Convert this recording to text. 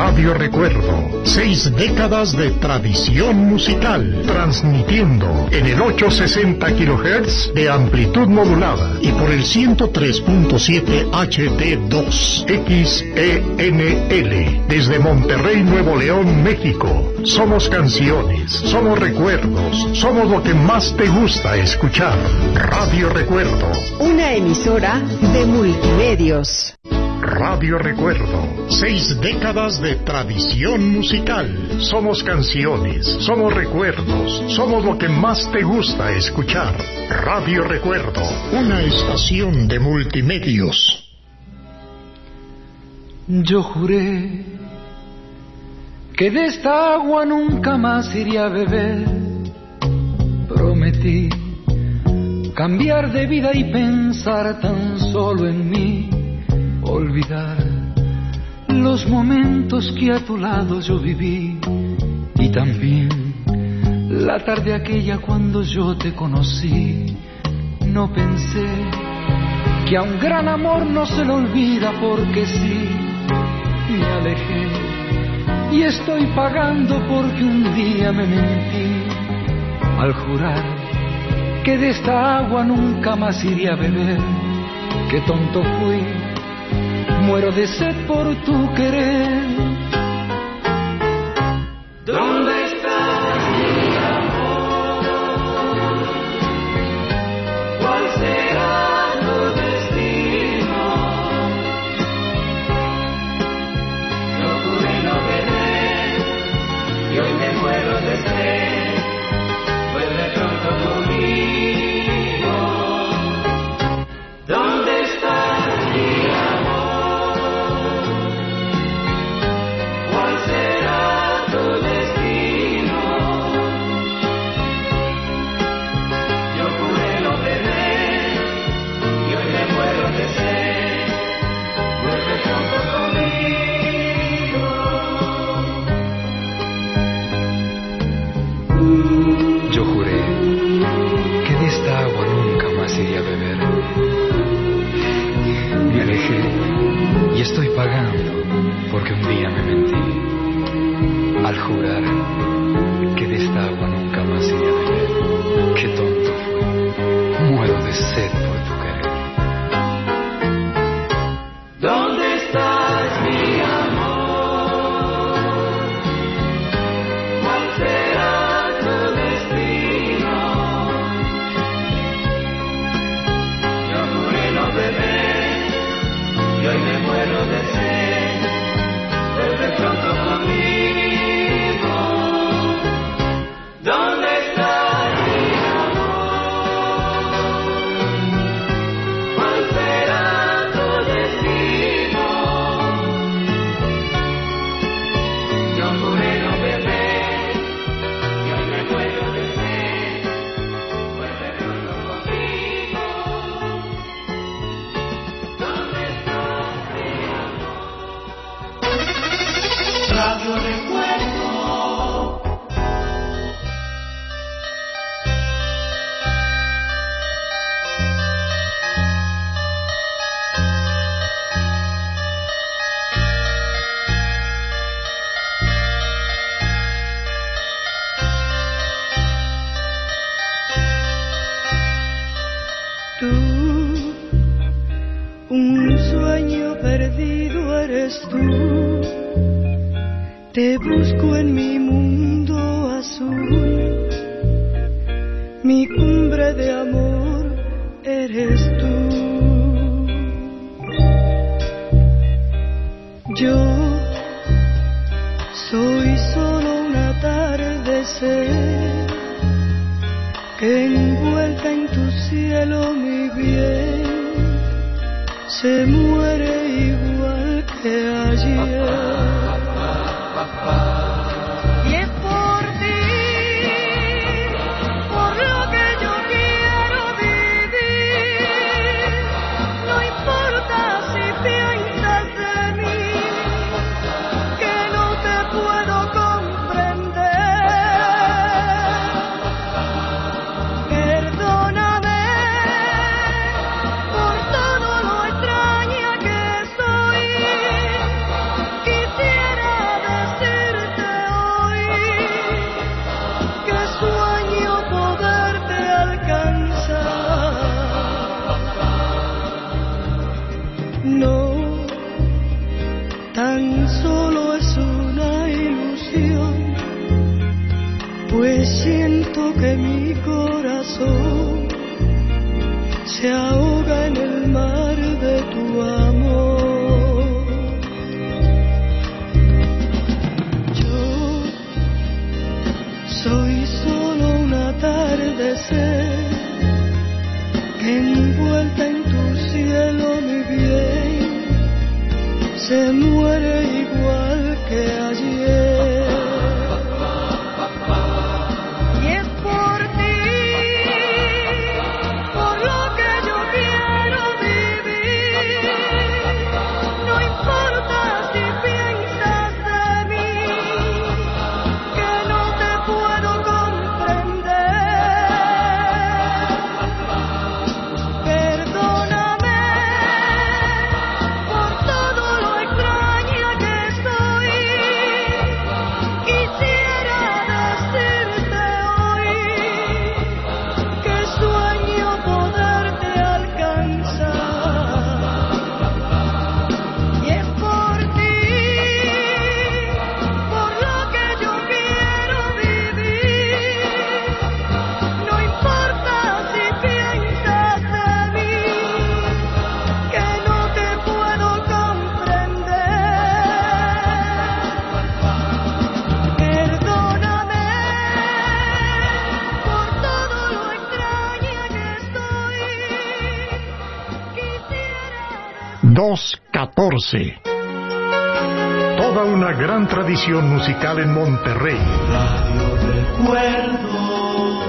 Radio Recuerdo, 6 décadas de tradición musical, transmitiendo en el 860 kHz de amplitud modulada y por el 103.7 HD2 XENL desde Monterrey, Nuevo León, México. Somos canciones, somos recuerdos, somos lo que más te gusta escuchar. Radio Recuerdo, una emisora de Multimedios. Radio Recuerdo, 6 décadas de tradición musical. Somos canciones, somos recuerdos, somos lo que más te gusta escuchar. Radio Recuerdo, una estación de Multimedios. Yo juré que de esta agua nunca más iría a beber. Prometí cambiar de vida y pensar tan solo en mí. Olvidar los momentos que a tu lado yo viví y también la tarde aquella cuando yo te conocí. No pensé que a un gran amor no se lo olvida porque sí. Me alejé y estoy pagando porque un día me mentí al jurar que de esta agua nunca más iría a beber. Qué tonto fui. Muero de sed por tu querer. ¿Dónde estás, mi amor? ¿Cuál será tu destino? Yo juré no beber y hoy me muero de sed. Vuelve pronto conmigo. ¿Dónde estás, mi amor? Yo juré que de esta agua nunca más iría a beber. Me alejé y estoy pagando porque un día me mentí al jurar que de esta agua nunca más iría a beber. Qué tonto fui. Muero de sed por tu querer. ¿Dónde estás, mi amor? ¿Cuál será tu destino? Yo juré no beber y hoy me muero de sed. Vuelve pronto conmigo. ¿Dónde estás, mi amor? ¿Cuál será tu destino? Yo juré no beber y hoy me muero de sed. Vuelve pronto conmigo. ¿Dónde estás, mi amor? Radio Recuerdo. Tú, un sueño perdido eres tú. Te busco en mi mundo azul. Mi cumbre de amor eres tú. Yo soy solo un atardecer que envuelta en tu cielo, mi bien, se muere igual que ayer. Y es por ti, por lo que yo quiero vivir. No importa si piensas de mí, que no te puedo comprender. Perdóname por todo lo extraña que tan solo es una ilusión, pues siento que mi corazón se ahoga en el mar de tu amor. Yo soy solo un atardecer que envuelta en tu cielo, mi bien, se muere igual que ayer. Y es por ti, por lo que yo quiero vivir. No importa si piensas de mí, que no te puedo comprender. Perdóname por todo lo extraña que soy. Quisiera decirte hoy que sueño poderte alcanzar. Y es por ti, por lo que yo quiero vivir. No importa si piensas de mí, que no te puedo comprender. Perdóname por todo lo extraña que soy. Quisiera 214. Toda una gran tradición musical en Monterrey. Radio Recuerdo.